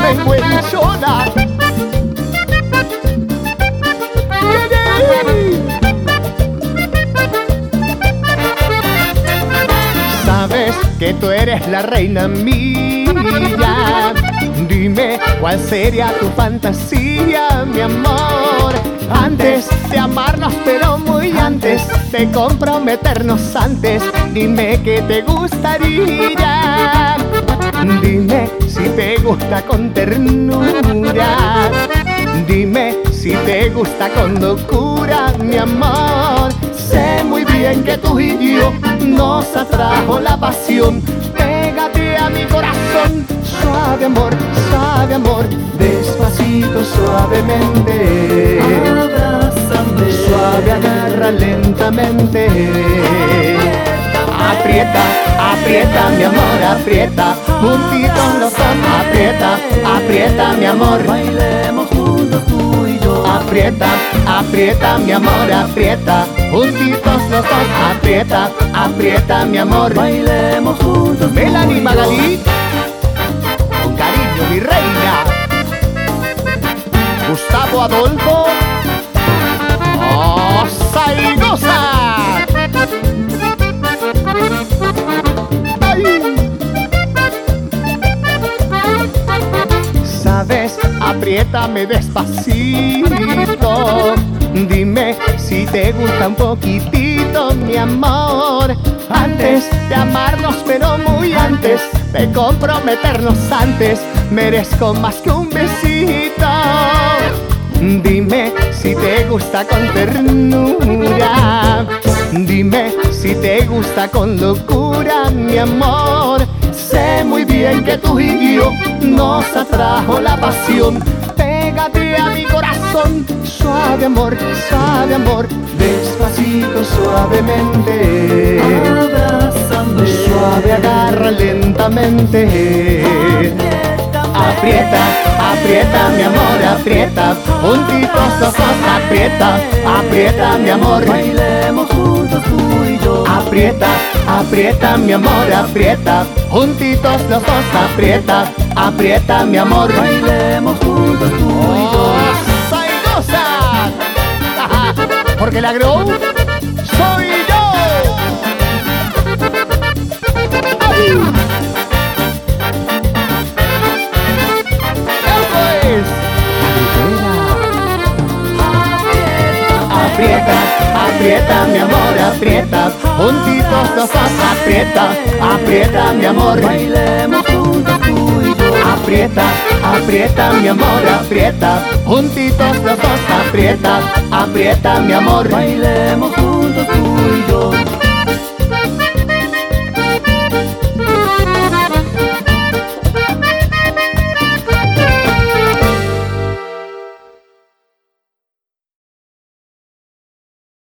vergüenzona. Sabes que tú eres la reina mía. Dime cuál sería tu fantasía, mi amor. Antes de amarnos, pero muy antes de comprometernos antes, dime qué te gustaría. Dime si te gusta con ternura. Dime si te gusta con locura, mi amor. Sé muy bien que tú y yo nos atrajo la pasión. Pégate a mi corazón, suave amor, despacito, suavemente. Abrázame, suave, agarra lentamente. Aprieta, aprieta, mi amor, aprieta. Juntitos los dos, aprieta, aprieta, mi amor. Bailemos juntos tú y yo. Aprieta, aprieta, mi amor, aprieta. Juntitos los dos, aprieta, aprieta, mi amor. Bailemos juntos. Melanie Magalí, con cariño, mi reina. Gustavo Adolfo, ¡osa y goza! Sabes, apriétame despacito. Dime si te gusta un poquitito, mi amor. Antes de amarnos, pero muy antes de comprometernos antes, merezco más que un besito. Dime si te gusta con ternura. Dime si te gusta con locura, mi amor. Sé muy bien que tú y yo nos atrajo la pasión. Pégate a mi corazón, suave amor, despacito, suavemente. Abrázame, suave, agarra lentamente. Aprieta, aprieta, mi amor, aprieta. Juntitos los dos, aprieta, aprieta, mi amor. bailemos juntos tú y yo. Aprieta, aprieta, mi amor, aprieta. Juntitos los dos, aprieta, aprieta, mi amor. Bailemos juntos tú y yo. ¡Goza y goza! Porque la grow soy yo. ¡Ay! ¡Eso es! Aprieta, aprieta, mi amor, aprieta. Juntitos los dos, aprieta, aprieta, mi amor. Bailemos juntos tú y yo. Aprieta, aprieta, mi amor, aprieta. Juntitos los dos, aprieta, aprieta, mi amor. Bailemos juntos tú y yo.